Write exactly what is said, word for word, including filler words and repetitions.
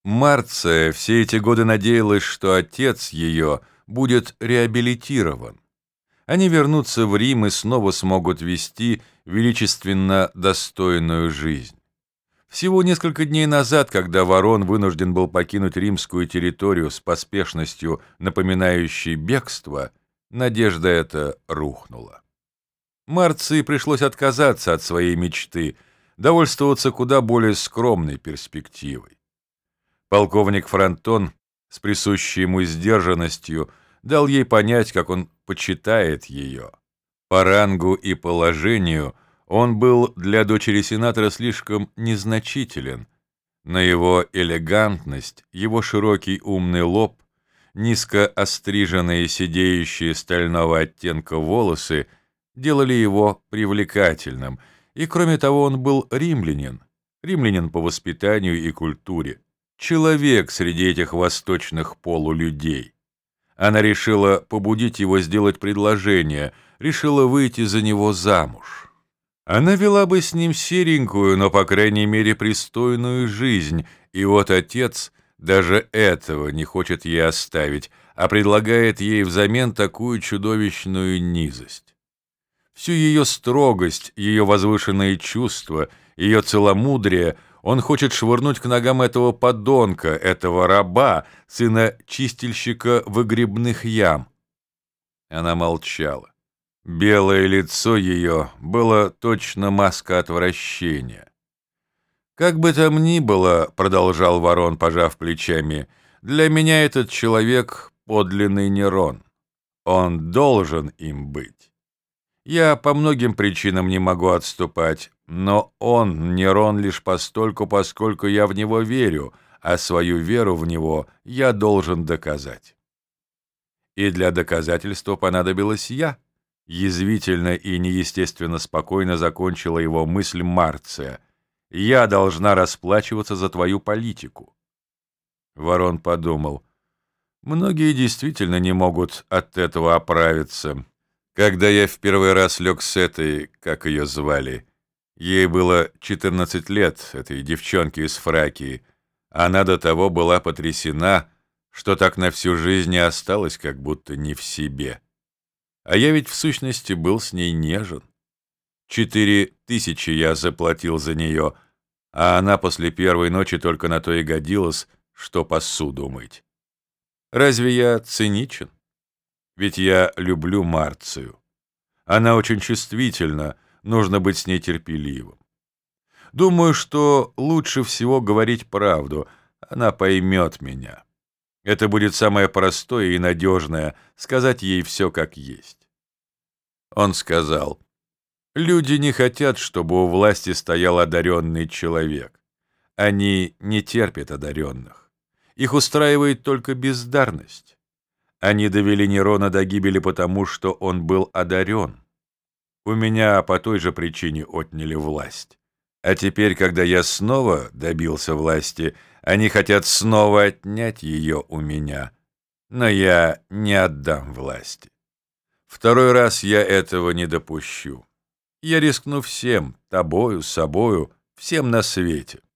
Марция все эти годы надеялась, что отец ее будет реабилитирован. Они вернутся в Рим и снова смогут вести величественно достойную жизнь. Всего несколько дней назад, когда Ворон вынужден был покинуть римскую территорию с поспешностью, напоминающей бегство, надежда эта рухнула. Марции пришлось отказаться от своей мечты, довольствоваться куда более скромной перспективой. Полковник Фронтон с присущей ему сдержанностью дал ей понять, как он почитает ее. По рангу и положению он был для дочери сенатора слишком незначителен, но его элегантность, его широкий умный лоб, низко остриженные сидеющие стального оттенка волосы делали его привлекательным, и кроме того он был римлянин, римлянин по воспитанию и культуре, человек среди этих восточных полулюдей. Она решила побудить его сделать предложение, решила выйти за него замуж. Она вела бы с ним серенькую, но, по крайней мере, пристойную жизнь, и вот отец даже этого не хочет ей оставить, а предлагает ей взамен такую чудовищную низость. Всю ее строгость, ее возвышенные чувства, ее целомудрие он хочет швырнуть к ногам этого подонка, этого раба, сына чистильщика выгребных ям. Она молчала. Белое лицо ее было точно маска отвращения. «Как бы там ни было, — продолжал Ворон, пожав плечами, — для меня этот человек — подлинный Нерон. Он должен им быть. Я по многим причинам не могу отступать, но он, Нерон, лишь постольку, поскольку я в него верю, а свою веру в него я должен доказать. И для доказательства понадобилась я». Язвительно и неестественно спокойно закончила его мысль Марция. «Я должна расплачиваться за твою политику». Ворон подумал, многие действительно не могут от этого оправиться. Когда я в первый раз лег с этой, как ее звали, ей было четырнадцать лет, этой девчонке из Фракии, она до того была потрясена, что так на всю жизнь и осталась как будто не в себе. А я ведь в сущности был с ней нежен. Четыре тысячи я заплатил за нее, а она после первой ночи только на то и годилась, что посуду мыть. Разве я циничен? Ведь я люблю Марцию. Она очень чувствительна, нужно быть с ней терпеливым. Думаю, что лучше всего говорить правду, она поймет меня. Это будет самое простое и надежное — сказать ей все как есть. Он сказал, люди не хотят, чтобы у власти стоял одаренный человек. Они не терпят одаренных. Их устраивает только бездарность. Они довели Нерона до гибели потому, что он был одарен. У меня по той же причине отняли власть. А теперь, когда я снова добился власти, они хотят снова отнять ее у меня, но я не отдам власти. Второй раз я этого не допущу. Я рискну всем, тобою, собою, всем на свете.